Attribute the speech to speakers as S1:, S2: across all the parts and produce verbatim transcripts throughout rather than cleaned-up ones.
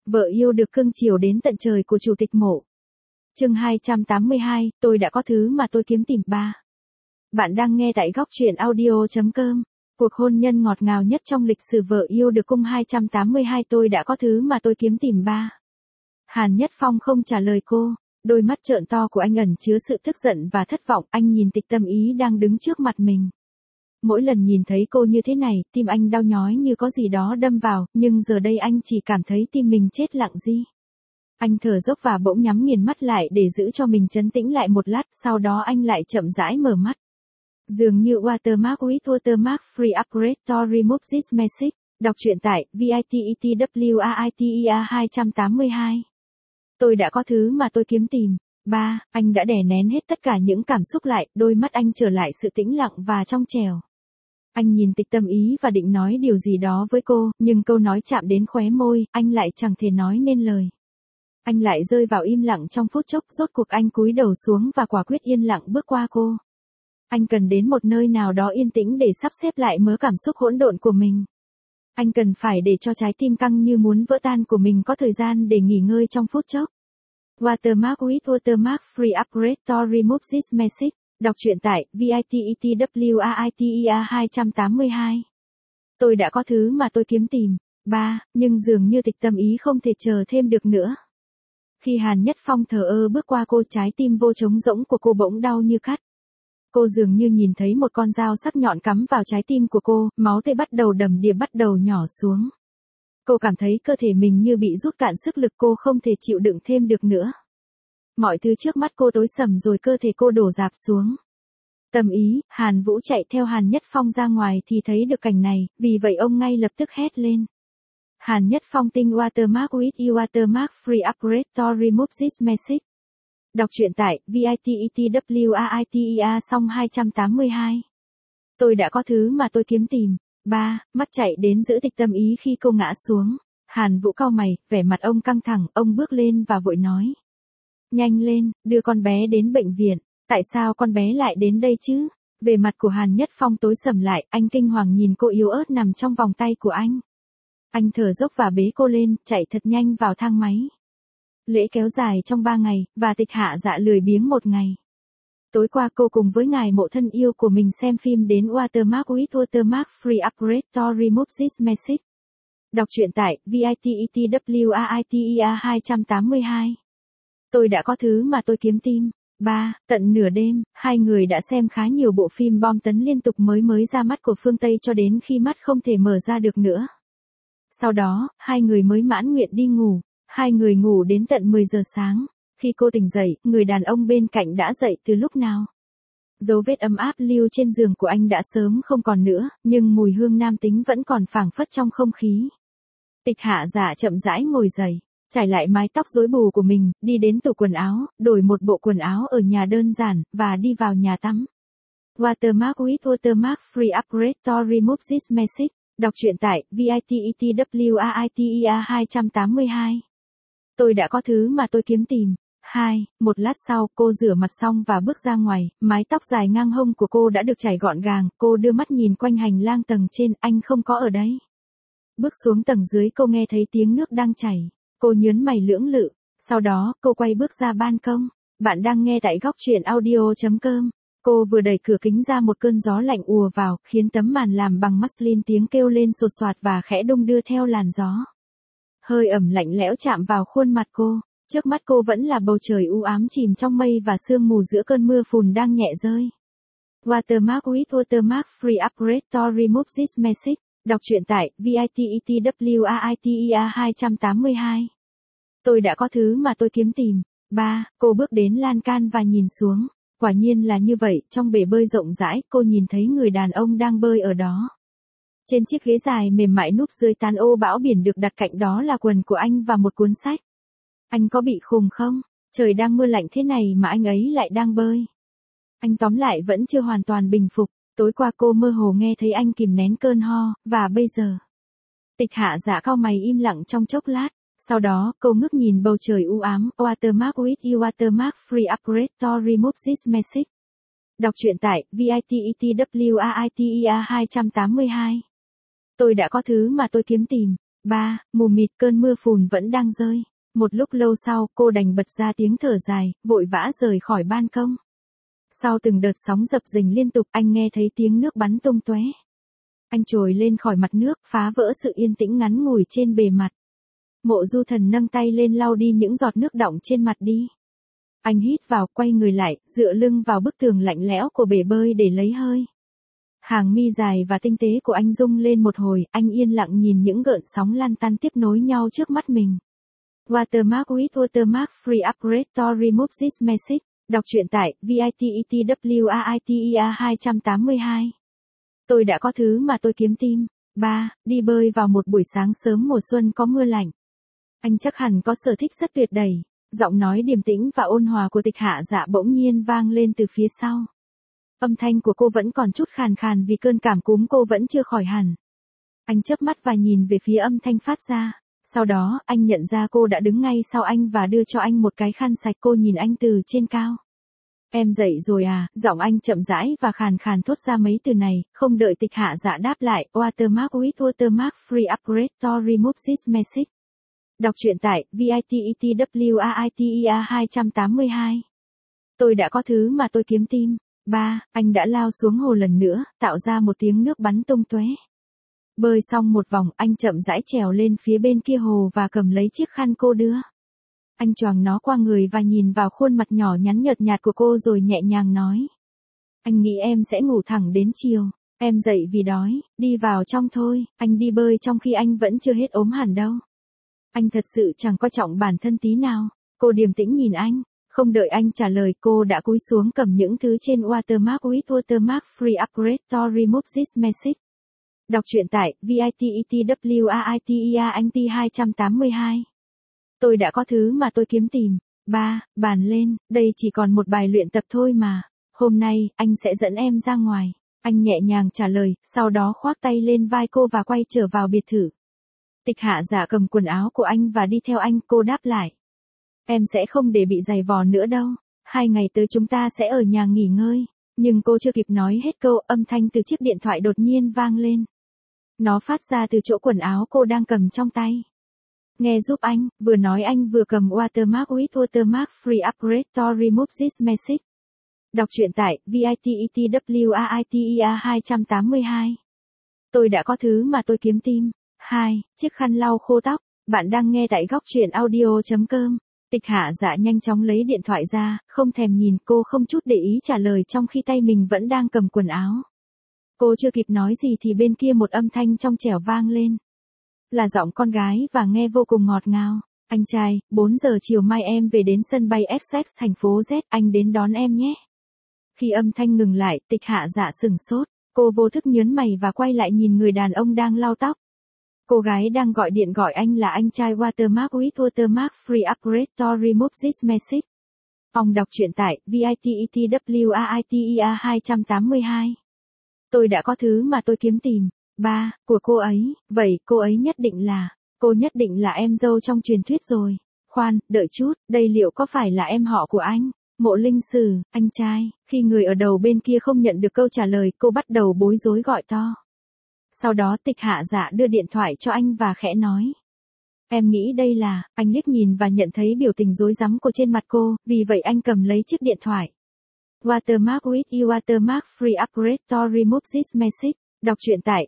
S1: Vợ yêu được cưng chiều đến tận trời của Chủ tịch Mộ. Chương hai trăm tám mươi hai, tôi đã có thứ mà tôi kiếm tìm. Ba. Bạn đang nghe tại góc truyện audio chấm com. Cuộc hôn nhân ngọt ngào nhất trong lịch sử vợ yêu được cung hai trăm tám mươi hai, tôi đã có thứ mà tôi kiếm tìm. Ba. Hàn Nhất Phong không trả lời cô, đôi mắt trợn to của anh ẩn chứa sự tức giận và thất vọng. Anh nhìn Tịch Tâm Ý đang đứng trước mặt mình. Mỗi lần nhìn thấy cô như thế này, tim anh đau nhói như có gì đó đâm vào, nhưng giờ đây anh chỉ cảm thấy tim mình chết lặng đi. Anh thở dốc và bỗng nhắm nghiền mắt lại để giữ cho mình trấn tĩnh lại một lát, sau đó anh lại chậm rãi mở mắt. Dường như Watermark with Watermark Free Upgrade to Remove This Message. Đọc truyện tại vitewriter hai trăm tám mươi hai. Tôi đã có thứ mà tôi kiếm tìm. Ba. Anh đã đè nén hết tất cả những cảm xúc lại, đôi mắt anh trở lại sự tĩnh lặng và trong trẻo. Anh nhìn Tịch Tâm Ý và định nói điều gì đó với cô, nhưng câu nói chạm đến khóe môi, anh lại chẳng thể nói nên lời. Anh lại rơi vào im lặng trong phút chốc, rốt cuộc anh cúi đầu xuống và quả quyết yên lặng bước qua cô. Anh cần đến một nơi nào đó yên tĩnh để sắp xếp lại mớ cảm xúc hỗn độn của mình. Anh cần phải để cho trái tim căng như muốn vỡ tan của mình có thời gian để nghỉ ngơi trong phút chốc. Watermark with Watermark Free Upgrade to Remove This Message. Đọc truyện tại vitewriter hai trăm tám mươi hai. Tôi đã có thứ mà tôi kiếm tìm. Ba. Nhưng dường như Tịch Tâm Ý không thể chờ thêm được nữa. Khi Hàn Nhất Phong thờ ơ bước qua cô, trái tim vô trống rỗng của cô bỗng đau như cắt. Cô dường như nhìn thấy một con dao sắc nhọn cắm vào trái tim của cô, máu tê bắt đầu đầm đìa bắt đầu nhỏ xuống. Cô cảm thấy cơ thể mình như bị rút cạn sức lực, cô không thể chịu đựng thêm được nữa. Mọi thứ trước mắt cô tối sầm rồi cơ thể cô đổ rạp xuống. Tâm Ý, Hàn Vũ chạy theo Hàn Nhất Phong ra ngoài thì thấy được cảnh này, vì vậy ông ngay lập tức hét lên. Hàn Nhất Phong tinh Watermark with Watermark Free Upgrade to Remove This Message. Đọc truyện tại vitewriter xong hai trăm tám mươi hai. Tôi đã có thứ mà tôi kiếm tìm. Ba. Mắt chạy đến giữ Tịch Tâm Ý khi cô ngã xuống. Hàn Vũ cau mày, vẻ mặt ông căng thẳng, ông bước lên và vội nói. Nhanh lên, đưa con bé đến bệnh viện. Tại sao con bé lại đến đây chứ? Về mặt của Hàn Nhất Phong tối sầm lại, anh kinh hoàng nhìn cô yếu ớt nằm trong vòng tay của anh. Anh thở dốc và bế cô lên, chạy thật nhanh vào thang máy. Lễ kéo dài trong ba ngày, và Tịch Hạ Dạ lười biếng một ngày. Tối qua cô cùng với ngài Mộ thân yêu của mình xem phim đến Watermark with Watermark Free Upgrade to Remove This Message. Đọc truyện tại vitewriter hai trăm tám mươi hai. Tôi đã có thứ mà tôi kiếm tìm. Ba. Tận nửa đêm, hai người đã xem khá nhiều bộ phim bom tấn liên tục mới mới ra mắt của phương Tây cho đến khi mắt không thể mở ra được nữa. Sau đó, hai người mới mãn nguyện đi ngủ. Hai người ngủ đến tận mười giờ sáng. Khi cô tỉnh dậy, người đàn ông bên cạnh đã dậy từ lúc nào. Dấu vết ấm áp lưu trên giường của anh đã sớm không còn nữa, nhưng mùi hương nam tính vẫn còn phảng phất trong không khí. Tịch Hạ Dạ chậm rãi ngồi dậy, trải lại mái tóc rối bù của mình, đi đến tủ quần áo, đổi một bộ quần áo ở nhà đơn giản, và đi vào nhà tắm. Watermark with Watermark Free Upgrade to Remove This Message. Đọc truyện tại vitewriter hai trăm tám mươi hai. Tôi đã có thứ mà tôi kiếm tìm. Hai. Một lát sau, cô rửa mặt xong và bước ra ngoài, mái tóc dài ngang hông của cô đã được chải gọn gàng, cô đưa mắt nhìn quanh hành lang tầng trên, anh không có ở đấy. Bước xuống tầng dưới, cô nghe thấy tiếng nước đang chảy. Cô nhớn mày lưỡng lự, sau đó, cô quay bước ra ban công. Bạn đang nghe tại góc truyện audio chấm com. Cô vừa đẩy cửa kính ra, một cơn gió lạnh ùa vào, khiến tấm màn làm bằng muslin tiếng kêu lên sột soạt và khẽ đung đưa theo làn gió. Hơi ẩm lạnh lẽo chạm vào khuôn mặt cô. Trước mắt cô vẫn là bầu trời u ám chìm trong mây và sương mù giữa cơn mưa phùn đang nhẹ rơi. Watermark with Watermark Free Upgrade to Remove This Message. Đọc truyện tại vitewriter hai trăm tám mươi hai. Tôi đã có thứ mà tôi kiếm tìm. Ba. Cô bước đến lan can và nhìn xuống. Quả nhiên là như vậy, trong bể bơi rộng rãi, cô nhìn thấy người đàn ông đang bơi ở đó. Trên chiếc ghế dài mềm mại núp dưới tán ô bão biển được đặt cạnh đó là quần của anh và một cuốn sách. Anh có bị khùng không? Trời đang mưa lạnh thế này mà anh ấy lại đang bơi. Anh tóm lại vẫn chưa hoàn toàn bình phục. Tối qua cô mơ hồ nghe thấy anh kìm nén cơn ho, và bây giờ. Tịch Hạ Dạ cau mày im lặng trong chốc lát. Sau đó, cô ngước nhìn bầu trời u ám. Watermark with Watermark Free Upgrade to Remove This Message. Đọc truyện tại vitewriter hai trăm tám mươi hai. Tôi đã có thứ mà tôi kiếm tìm. ba. Mù mịt cơn mưa phùn vẫn đang rơi. Một lúc lâu sau, cô đành bật ra tiếng thở dài, vội vã rời khỏi ban công. Sau từng đợt sóng dập dềnh liên tục, anh nghe thấy tiếng nước bắn tung tóe. Anh trồi lên khỏi mặt nước, phá vỡ sự yên tĩnh ngắn ngủi trên bề mặt. Mộ Du Thần nâng tay lên lau đi những giọt nước đọng trên mặt đi. Anh hít vào, quay người lại, dựa lưng vào bức tường lạnh lẽo của bể bơi để lấy hơi. Hàng mi dài và tinh tế của anh rung lên một hồi, anh yên lặng nhìn những gợn sóng lan tăn tiếp nối nhau trước mắt mình. Watermark with Watermark Free Upgrade to remove this message. Đọc truyện tại vietwriter hai tám hai. Tôi đã có thứ mà tôi kiếm tìm. ba. Đi bơi vào một buổi sáng sớm mùa xuân có mưa lạnh. Anh chắc hẳn có sở thích rất tuyệt đầy. Giọng nói điềm tĩnh và ôn hòa của Tịch Hạ Dạ bỗng nhiên vang lên từ phía sau. Âm thanh của cô vẫn còn chút khàn khàn vì cơn cảm cúm cô vẫn chưa khỏi hẳn. Anh chớp mắt và nhìn về phía âm thanh phát ra. Sau đó, anh nhận ra cô đã đứng ngay sau anh và đưa cho anh một cái khăn sạch. Cô nhìn anh từ trên cao. Em dậy rồi à, giọng anh chậm rãi và khàn khàn thốt ra mấy từ này, không đợi Tịch Hạ Dạ đáp lại. Watermark with Watermark Free Upgrade to remove this message. Đọc truyện tại vietwriter hai tám hai. Tôi đã có thứ mà tôi kiếm tìm. ba. Anh đã lao xuống hồ lần nữa, tạo ra một tiếng nước bắn tung tóe. Bơi xong một vòng, anh chậm rãi trèo lên phía bên kia hồ và cầm lấy chiếc khăn cô đưa. Anh choàng nó qua người và nhìn vào khuôn mặt nhỏ nhắn nhợt nhạt của cô rồi nhẹ nhàng nói. Anh nghĩ em sẽ ngủ thẳng đến chiều. Em dậy vì đói, đi vào trong thôi. Anh đi bơi trong khi anh vẫn chưa hết ốm hẳn đâu. Anh thật sự chẳng coi trọng bản thân tí nào. Cô điềm tĩnh nhìn anh. Không đợi anh trả lời, cô đã cúi xuống cầm những thứ trên Watermark with Watermark Free Upgrade to remove this message. Đọc truyện tại vietwriter hai tám hai. Tôi đã có thứ mà tôi kiếm tìm. ba. Bàn lên, đây chỉ còn một bài luyện tập thôi mà. Hôm nay, anh sẽ dẫn em ra ngoài. Anh nhẹ nhàng trả lời, sau đó khoác tay lên vai cô và quay trở vào biệt thự. Tịch Hạ Dạ cầm quần áo của anh và đi theo anh, cô đáp lại. Em sẽ không để bị giày vò nữa đâu. Hai ngày tới chúng ta sẽ ở nhà nghỉ ngơi. Nhưng cô chưa kịp nói hết câu, âm thanh từ chiếc điện thoại đột nhiên vang lên. Nó phát ra từ chỗ quần áo cô đang cầm trong tay. Nghe giúp anh, vừa nói anh vừa cầm Watermark with Watermark Free Upgrade to remove this message. Đọc truyện tại vietwriter hai tám hai. Tôi đã có thứ mà tôi kiếm tìm. hai. Chiếc khăn lau khô tóc. Bạn đang nghe tại góc truyện audio chấm com. Tịch Hạ Dạ nhanh chóng lấy điện thoại ra, không thèm nhìn, cô không chút để ý trả lời trong khi tay mình vẫn đang cầm quần áo. Cô chưa kịp nói gì thì bên kia một âm thanh trong trẻo vang lên. Là giọng con gái và nghe vô cùng ngọt ngào. Anh trai, bốn giờ chiều mai em về đến sân bay Essex thành phố Z, anh đến đón em nhé. Khi âm thanh ngừng lại, Tịch Hạ Dạ sửng sốt. Cô vô thức nhớn mày và quay lại nhìn người đàn ông đang lau tóc. Cô gái đang gọi điện gọi anh là anh trai Watermark with Watermark Free Upgrade to remove this message. Ông đọc truyện tại vietwriter hai tám hai. Tôi đã có thứ mà tôi kiếm tìm. ba. Của cô ấy, vậy cô ấy nhất định là, cô nhất định là em dâu trong truyền thuyết rồi. Khoan, đợi chút, đây liệu có phải là em họ của anh? Mộ Linh Sử, anh trai. Khi người ở đầu bên kia không nhận được câu trả lời, cô bắt đầu bối rối gọi to. Sau đó Tịch Hạ Dạ đưa điện thoại cho anh và khẽ nói. Em nghĩ đây là, anh liếc nhìn và nhận thấy biểu tình rối rắm của trên mặt cô, vì vậy anh cầm lấy chiếc điện thoại. Watermark with you Watermark Free Upgrade to remove this message. Đọc truyện tại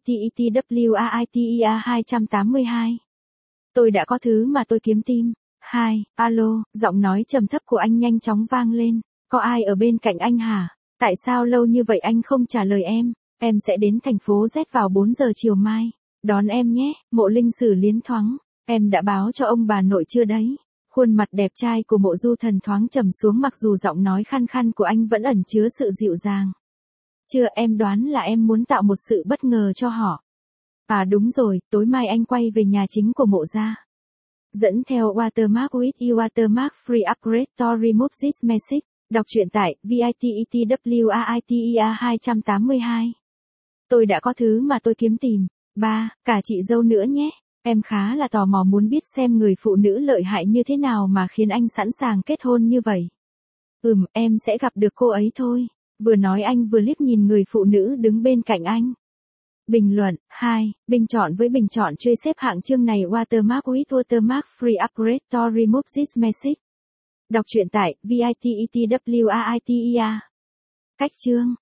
S1: vietwriter hai tám hai. Tôi đã có thứ mà tôi kiếm tìm. hai. Alo, giọng nói trầm thấp của anh nhanh chóng vang lên. Có ai ở bên cạnh anh hả? Tại sao lâu như vậy anh không trả lời em? Em sẽ đến thành phố Z vào bốn giờ chiều mai. Đón em nhé. Mộ Linh Sử liến thoáng. Em đã báo cho ông bà nội chưa đấy? Khuôn mặt đẹp trai của Mộ Du Thần thoáng trầm xuống mặc dù giọng nói khăn khăn của anh vẫn ẩn chứa sự dịu dàng. Chưa, em đoán là em muốn tạo một sự bất ngờ cho họ. À đúng rồi, tối mai anh quay về nhà chính của Mộ gia. Dẫn theo Watermark with you Watermark Free Upgrade to remove this message. Đọc truyện tại vietwriter hai tám hai. Tôi đã có thứ mà tôi kiếm tìm. ba. Cả chị dâu nữa nhé. Em khá là tò mò muốn biết xem người phụ nữ lợi hại như thế nào mà khiến anh sẵn sàng kết hôn như vậy. Ừm, em sẽ gặp được cô ấy thôi. Vừa nói anh vừa liếc nhìn người phụ nữ đứng bên cạnh anh. Bình luận. hai. Bình chọn với bình chọn chơi xếp hạng chương này Watermark with Watermark Free Upgrade to remove this message. Đọc truyện tại vititwaitea. Cách chương.